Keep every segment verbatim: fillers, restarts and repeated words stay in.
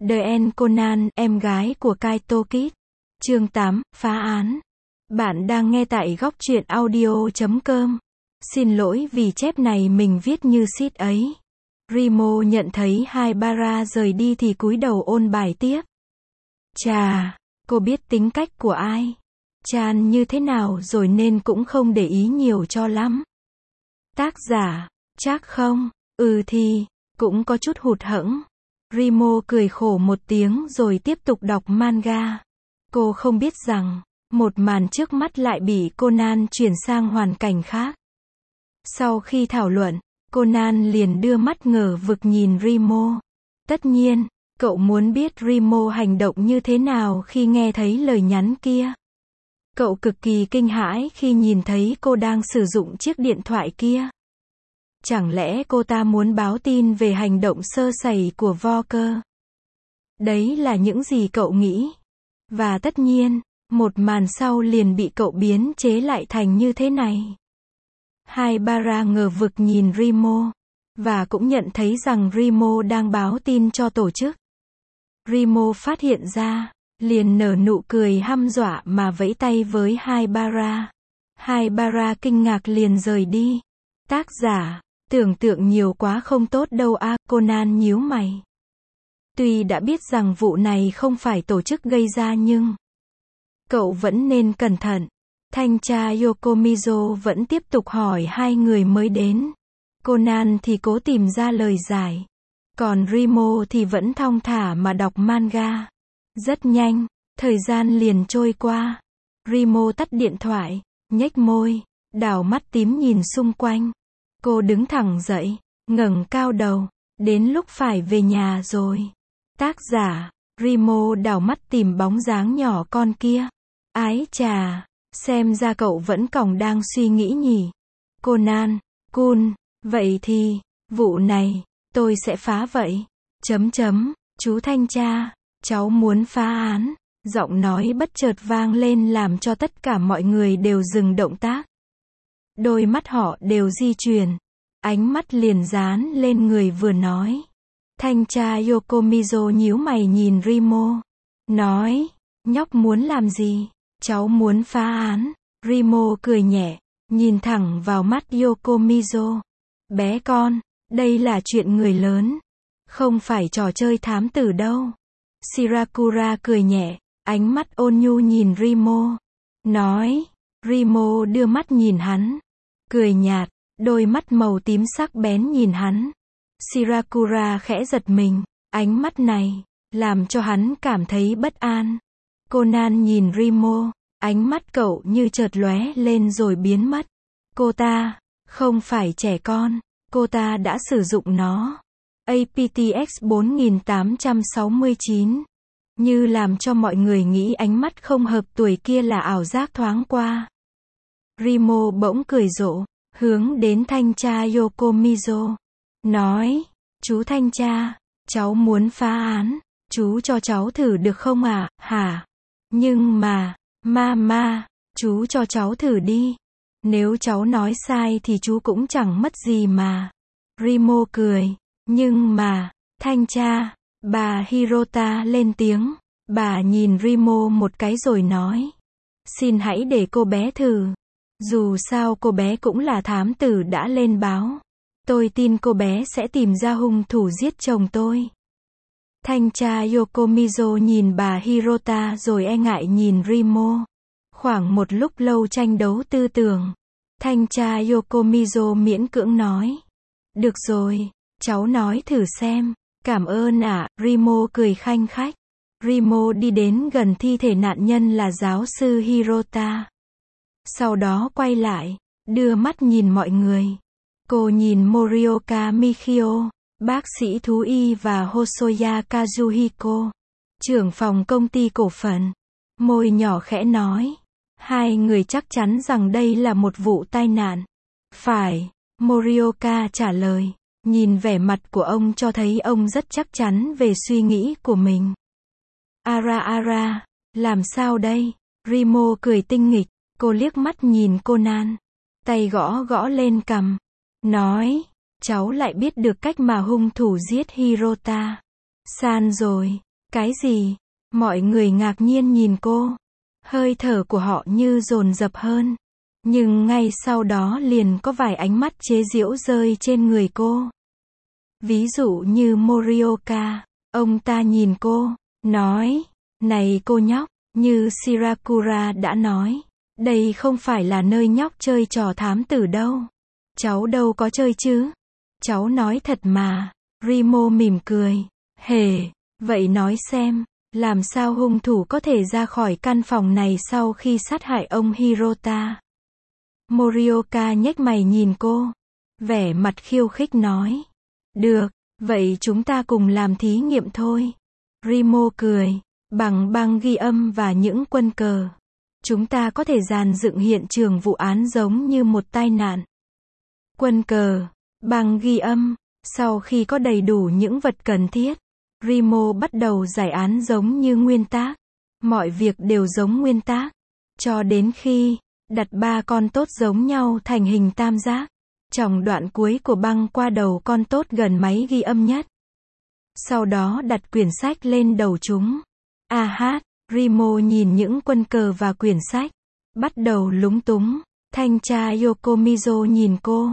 The End Conan, em gái của Kaito Kid. Chương tám, phá án. Bạn đang nghe tại góc truyện audio chấm com. Xin lỗi vì chép này mình viết như shit ấy. Rimo nhận thấy Haibara rời đi thì cúi đầu ôn bài tiếp. Chà, cô biết tính cách của ai, Chan như thế nào rồi nên cũng không để ý nhiều cho lắm. Tác giả, chắc không, ừ thì, cũng có chút hụt hẫng. Rimo cười khổ một tiếng rồi tiếp tục đọc manga. Cô không biết rằng, một màn trước mắt lại bị Conan chuyển sang hoàn cảnh khác. Sau khi thảo luận, Conan liền đưa mắt ngờ vực nhìn Rimo. Tất nhiên, cậu muốn biết Rimo hành động như thế nào khi nghe thấy lời nhắn kia. Cậu cực kỳ kinh hãi khi nhìn thấy cô đang sử dụng chiếc điện thoại kia. Chẳng lẽ cô ta muốn báo tin về hành động sơ sẩy của Walker? Đấy là những gì cậu nghĩ. Và tất nhiên, một màn sau liền bị cậu biến chế lại thành như thế này. Haibara ngờ vực nhìn Rimo, và cũng nhận thấy rằng Rimo đang báo tin cho tổ chức. Rimo phát hiện ra, liền nở nụ cười hăm dọa mà vẫy tay với Haibara. Haibara kinh ngạc liền rời đi. Tác giả, tưởng tượng nhiều quá không tốt đâu a. Conan nhíu mày. Tuy đã biết rằng vụ này không phải tổ chức gây ra nhưng cậu vẫn nên cẩn thận. Thanh tra Yokomizo vẫn tiếp tục hỏi hai người mới đến. Conan thì cố tìm ra lời giải. Còn Rimo thì vẫn thong thả mà đọc manga. Rất nhanh, thời gian liền trôi qua. Rimo tắt điện thoại, nhếch môi, đảo mắt tím nhìn xung quanh. Cô đứng thẳng dậy, ngẩng cao đầu. Đến lúc phải về nhà rồi. Tác giả, Rimo đảo mắt tìm bóng dáng nhỏ con kia. Ái chà, xem ra cậu vẫn còn đang suy nghĩ nhỉ. Conan, Kun, vậy thì, vụ này, tôi sẽ phá vậy. Chấm chấm, chú thanh tra, cháu muốn phá án. Giọng nói bất chợt vang lên làm cho tất cả mọi người đều dừng động tác. Đôi mắt họ đều di chuyển. Ánh mắt liền dán lên người vừa nói. Thanh tra Yokomizo nhíu mày nhìn Rimo. Nói, nhóc muốn làm gì? Cháu muốn phá án. Rimo cười nhẹ, nhìn thẳng vào mắt Yokomizo. Bé con, đây là chuyện người lớn. Không phải trò chơi thám tử đâu. Shirakura cười nhẹ, ánh mắt ôn nhu nhìn Rimo. Nói, Rimo đưa mắt nhìn hắn. Cười nhạt, đôi mắt màu tím sắc bén nhìn hắn. Shirakura khẽ giật mình, ánh mắt này, làm cho hắn cảm thấy bất an. Conan nhìn Rimo, ánh mắt cậu như chợt lóe lên rồi biến mất. Cô ta, không phải trẻ con, cô ta đã sử dụng nó. a pê tê ích bốn tám sáu chín. Như làm cho mọi người nghĩ ánh mắt không hợp tuổi kia là ảo giác thoáng qua. Rimo bỗng cười rộ, hướng đến thanh tra Yokomizo. Nói, chú thanh tra, cháu muốn phá án, chú cho cháu thử được không à, hả? Nhưng mà, mama, chú cho cháu thử đi. Nếu cháu nói sai thì chú cũng chẳng mất gì mà. Rimo cười, nhưng mà, thanh tra, bà Hirota lên tiếng. Bà nhìn Rimo một cái rồi nói. Xin hãy để cô bé thử. Dù sao cô bé cũng là thám tử đã lên báo. Tôi tin cô bé sẽ tìm ra hung thủ giết chồng tôi. Thanh tra Yokomizo nhìn bà Hirota rồi e ngại nhìn Rimo. Khoảng một lúc lâu tranh đấu tư tưởng. Thanh tra Yokomizo miễn cưỡng nói. Được rồi, cháu nói thử xem. Cảm ơn ạ, à. Rimo cười khanh khách. Rimo đi đến gần thi thể nạn nhân là giáo sư Hirota. Sau đó quay lại, đưa mắt nhìn mọi người. Cô nhìn Morioka Mikio, bác sĩ thú y và Hosoya Kazuhiko, trưởng phòng công ty cổ phần. Môi nhỏ khẽ nói. Hai người chắc chắn rằng đây là một vụ tai nạn. Phải, Morioka trả lời. Nhìn vẻ mặt của ông cho thấy ông rất chắc chắn về suy nghĩ của mình. Ara ara, làm sao đây? Rimo cười tinh nghịch, cô liếc mắt nhìn Conan. Tay gõ gõ lên cằm. Nói, cháu lại biết được cách mà hung thủ giết Hirota. San rồi. Cái gì? Mọi người ngạc nhiên nhìn cô. Hơi thở của họ như dồn dập hơn. Nhưng ngay sau đó liền có vài ánh mắt chế giễu rơi trên người cô. Ví dụ như Morioka. Ông ta nhìn cô, nói, này cô nhóc, như Shirakura đã nói, đây không phải là nơi nhóc chơi trò thám tử đâu. Cháu đâu có chơi chứ. Cháu nói thật mà. Rimo mỉm cười. Hề, vậy nói xem, làm sao hung thủ có thể ra khỏi căn phòng này sau khi sát hại ông Hirota? Morioka nhếch mày nhìn cô, vẻ mặt khiêu khích nói. Được, vậy chúng ta cùng làm thí nghiệm thôi. Rimo cười, bằng băng ghi âm và những quân cờ. Chúng ta có thể dàn dựng hiện trường vụ án giống như một tai nạn. Quân cờ, băng ghi âm, sau khi có đầy đủ những vật cần thiết, Rimo bắt đầu giải án giống như nguyên tắc. Mọi việc đều giống nguyên tắc. Cho đến khi đặt ba con tốt giống nhau thành hình tam giác. Tròng đoạn cuối của băng qua đầu con tốt gần máy ghi âm nhất. Sau đó đặt quyển sách lên đầu chúng. A hát, Rimo nhìn những quân cờ và quyển sách. Bắt đầu lúng túng. Thanh tra Yokomizo nhìn cô.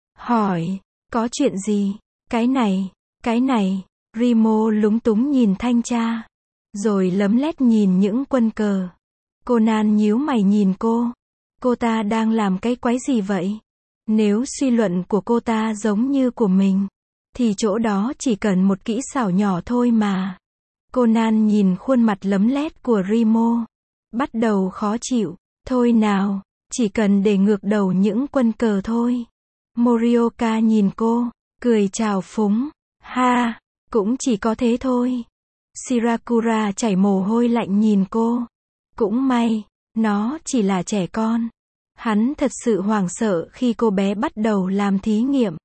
Hỏi, có chuyện gì? Cái này, cái này. Rimo lúng túng nhìn thanh tra. Rồi lấm lét nhìn những quân cờ. Conan nhíu mày nhìn cô. Cô ta đang làm cái quái gì vậy? Nếu suy luận của cô ta giống như của mình, thì chỗ đó chỉ cần một kỹ xảo nhỏ thôi mà. Conan nhìn khuôn mặt lấm lét của Rimo. Bắt đầu khó chịu. Thôi nào, chỉ cần để ngược đầu những quân cờ thôi. Morioka nhìn cô, cười chào phúng. Ha, cũng chỉ có thế thôi. Shirakura chảy mồ hôi lạnh nhìn cô. Cũng may, nó chỉ là trẻ con. Hắn thật sự hoảng sợ khi cô bé bắt đầu làm thí nghiệm.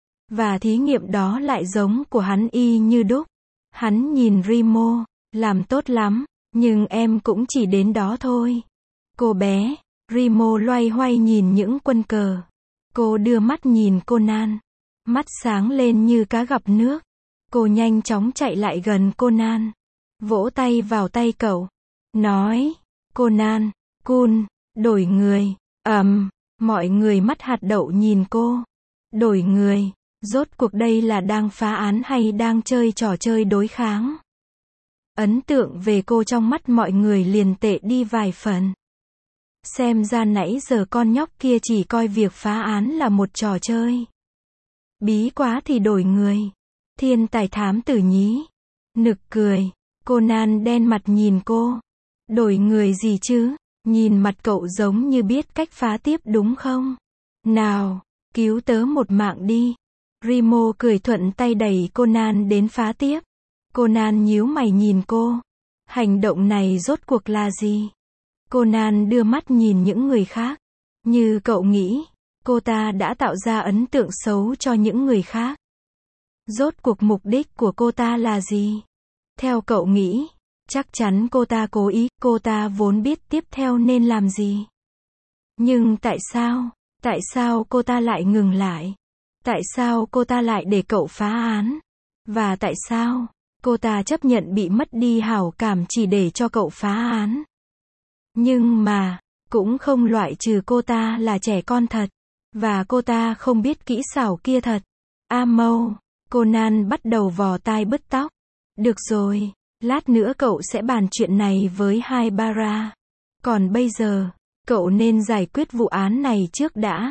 Và thí nghiệm đó lại giống của hắn y như đúc. Hắn nhìn Rimo, làm tốt lắm, nhưng em cũng chỉ đến đó thôi. Cô bé, Rimo loay hoay nhìn những quân cờ. Cô đưa mắt nhìn Conan. Mắt sáng lên như cá gặp nước. Cô nhanh chóng chạy lại gần Conan. Vỗ tay vào tay cậu. Nói, Conan, Kun, đổi người. Ầm, um, mọi người mắt hạt đậu nhìn cô. Đổi người, rốt cuộc đây là đang phá án hay đang chơi trò chơi đối kháng? Ấn tượng về cô trong mắt mọi người liền tệ đi vài phần. Xem ra nãy giờ con nhóc kia chỉ coi việc phá án là một trò chơi. Bí quá thì đổi người. Thiên tài thám tử nhí. Nực cười. Conan đen mặt nhìn cô. Đổi người gì chứ? Nhìn mặt cậu giống như biết cách phá tiếp đúng không? Nào, cứu tớ một mạng đi. Rimo cười thuận tay đẩy Conan đến phá tiếp. Conan nhíu mày nhìn cô. Hành động này rốt cuộc là gì? Conan đưa mắt nhìn những người khác. Như cậu nghĩ, cô ta đã tạo ra ấn tượng xấu cho những người khác. Rốt cuộc mục đích của cô ta là gì? Theo cậu nghĩ, chắc chắn cô ta cố ý, cô ta vốn biết tiếp theo nên làm gì. Nhưng tại sao? Tại sao cô ta lại ngừng lại? Tại sao cô ta lại để cậu phá án? Và tại sao cô ta chấp nhận bị mất đi hảo cảm chỉ để cho cậu phá án? Nhưng mà, cũng không loại trừ cô ta là trẻ con thật. Và cô ta không biết kỹ xảo kia thật. Amou, Conan bắt đầu vò tai bứt tóc. Được rồi, lát nữa cậu sẽ bàn chuyện này với Haibara. Còn bây giờ, cậu nên giải quyết vụ án này trước đã.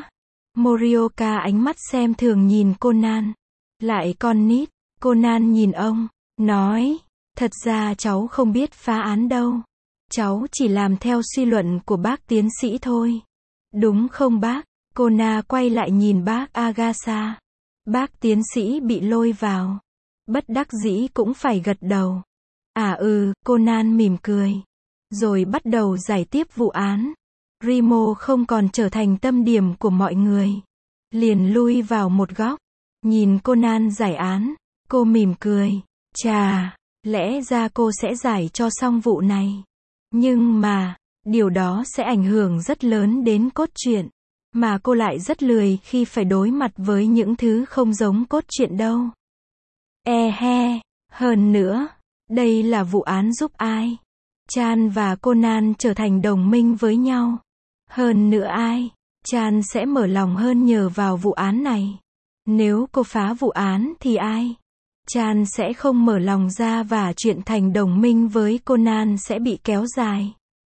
Morioka ánh mắt xem thường nhìn Conan. Lại con nít, Conan nhìn ông, nói, thật ra cháu không biết phá án đâu. Cháu chỉ làm theo suy luận của bác tiến sĩ thôi. Đúng không bác? Conan quay lại nhìn bác Agasa. Bác tiến sĩ bị lôi vào. Bất đắc dĩ cũng phải gật đầu. À ừ, Conan mỉm cười. Rồi bắt đầu giải tiếp vụ án. Rimo không còn trở thành tâm điểm của mọi người. Liền lui vào một góc. Nhìn Conan giải án. Cô mỉm cười. Chà, lẽ ra cô sẽ giải cho xong vụ này. Nhưng mà, điều đó sẽ ảnh hưởng rất lớn đến cốt truyện. Mà cô lại rất lười khi phải đối mặt với những thứ không giống cốt truyện đâu. E he, hơn nữa, Đây là vụ án giúp ai? Chan và Conan trở thành đồng minh với nhau. Hơn nữa ai? Chan sẽ mở lòng hơn nhờ vào vụ án này. Nếu cô phá vụ án thì ai? Chan sẽ không mở lòng ra và chuyện thành đồng minh với Conan sẽ bị kéo dài.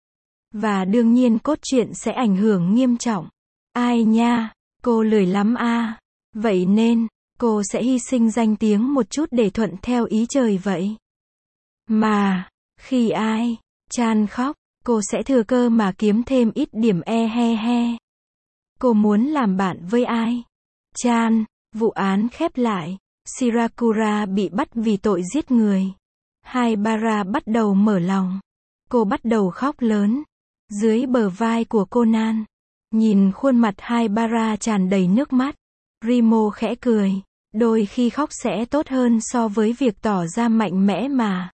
Và đương nhiên cốt truyện sẽ ảnh hưởng nghiêm trọng. Ai nha? Cô lười lắm à? Vậy nên, cô sẽ hy sinh danh tiếng một chút để thuận theo ý trời vậy. Mà, khi ai? Chan khóc, cô sẽ thừa cơ mà kiếm thêm ít điểm e he he. Cô muốn làm bạn với ai? Chan, vụ án khép lại. Shirakura bị bắt vì tội giết người. Haibara bắt đầu mở lòng. Cô bắt đầu khóc lớn. Dưới bờ vai của Conan. Nhìn khuôn mặt Haibara tràn đầy nước mắt. Rimo khẽ cười. Đôi khi khóc sẽ tốt hơn so với việc tỏ ra mạnh mẽ mà.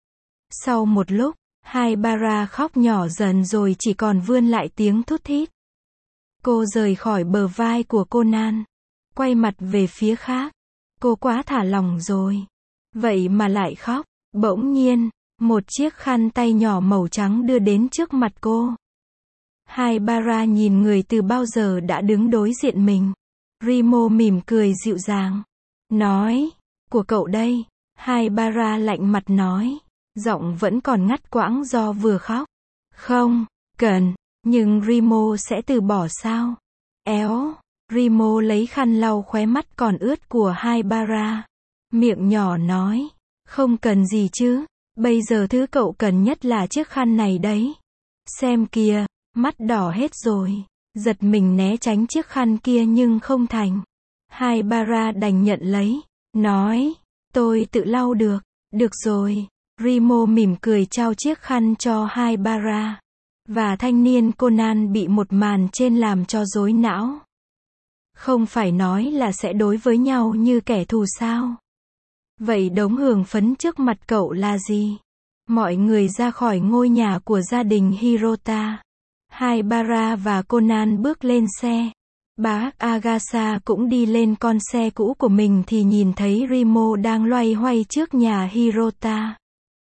Sau một lúc, Haibara khóc nhỏ dần rồi chỉ còn vươn lại tiếng thút thít. Cô rời khỏi bờ vai của Conan. Quay mặt về phía khác. Cô quá thả lỏng rồi. Vậy mà lại khóc. Bỗng nhiên, một chiếc khăn tay nhỏ màu trắng đưa đến trước mặt cô. Haibara nhìn người từ bao giờ đã đứng đối diện mình. Rimo mỉm cười dịu dàng. Nói, của cậu đây. Haibara lạnh mặt nói. Giọng vẫn còn ngắt quãng do vừa khóc. Không, cần, nhưng Rimo sẽ từ bỏ sao? Éo. Rimo lấy khăn lau khóe mắt còn ướt của Haibara. Miệng nhỏ nói. Không cần gì chứ. Bây giờ thứ cậu cần nhất là chiếc khăn này đấy. Xem kìa, mắt đỏ hết rồi. Giật mình né tránh chiếc khăn kia nhưng không thành. Haibara đành nhận lấy. Nói. Tôi tự lau được. Được rồi. Rimo mỉm cười trao chiếc khăn cho Haibara. Và thanh niên Conan bị một màn trên làm cho rối não. Không phải nói là sẽ đối với nhau như kẻ thù sao? Vậy đống hưởng phấn trước mặt cậu là gì? Mọi người ra khỏi ngôi nhà của gia đình Hirota. Haibara và Conan bước lên xe. Bác Agasa cũng đi lên con xe cũ của mình thì nhìn thấy Rimo đang loay hoay trước nhà Hirota.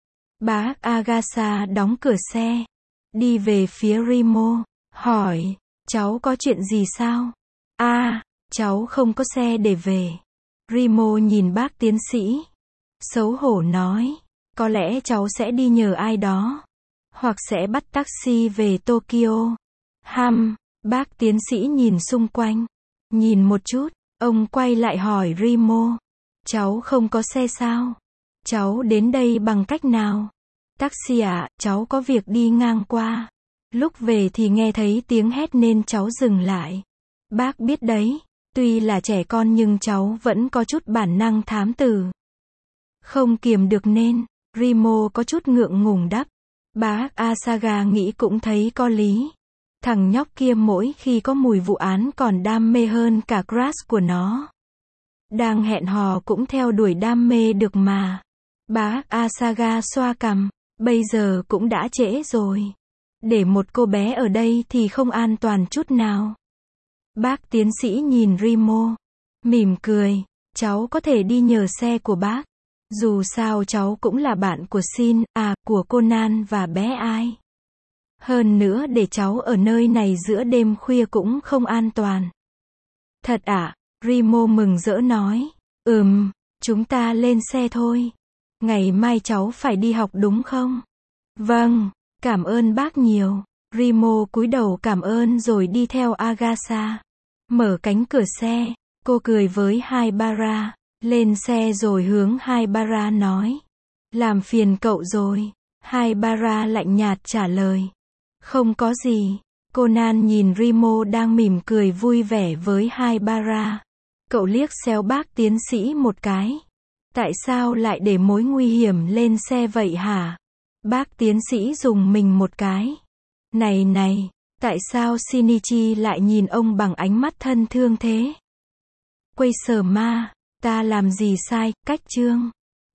Bác Agasa đóng cửa xe. Đi về phía Rimo. Hỏi, cháu có chuyện gì sao? À, cháu không có xe để về. Rimo nhìn bác tiến sĩ. Xấu hổ nói. Có lẽ cháu sẽ đi nhờ ai đó. Hoặc sẽ bắt taxi về Tokyo. Hăm, bác tiến sĩ nhìn xung quanh. Nhìn một chút, ông quay lại hỏi Rimo. Cháu không có xe sao? Cháu đến đây bằng cách nào? Taxi ạ, cháu có việc đi ngang qua. Lúc về thì nghe thấy tiếng hét nên cháu dừng lại. Bác biết đấy, tuy là trẻ con nhưng cháu vẫn có chút bản năng thám tử. Không kiềm được nên, Rimo có chút ngượng ngùng đáp. Bác Asaga nghĩ cũng thấy có lý. Thằng nhóc kia mỗi khi có mùi vụ án còn đam mê hơn cả crush của nó. Đang hẹn hò cũng theo đuổi đam mê được mà. Bác Asaga xoa cằm. Bây giờ cũng đã trễ rồi. Để một cô bé ở đây thì không an toàn chút nào. Bác tiến sĩ nhìn Rimo. Mỉm cười. Cháu có thể đi nhờ xe của bác. Dù sao cháu cũng là bạn của Shin, à, của Conan và bé Ai. Hơn nữa để cháu ở nơi này giữa đêm khuya cũng không an toàn. Thật ạ, à? Rimo mừng rỡ nói. Ừm, chúng ta lên xe thôi. Ngày mai cháu phải đi học đúng không? Vâng, cảm ơn bác nhiều. Rimo cúi đầu cảm ơn rồi đi theo Agasa. Mở cánh cửa xe, cô cười với Haibara. Lên xe rồi hướng Haibara nói. Làm phiền cậu rồi. Haibara lạnh nhạt trả lời. Không có gì. Conan nhìn Rimo đang mỉm cười vui vẻ với Haibara. Cậu liếc xéo bác tiến sĩ một cái. Tại sao lại để mối nguy hiểm lên xe vậy hả? Bác tiến sĩ dùng mình một cái. Này này, tại sao Shinichi lại nhìn ông bằng ánh mắt thân thương thế? Quay sờ ma, ta làm gì sai, cách chương.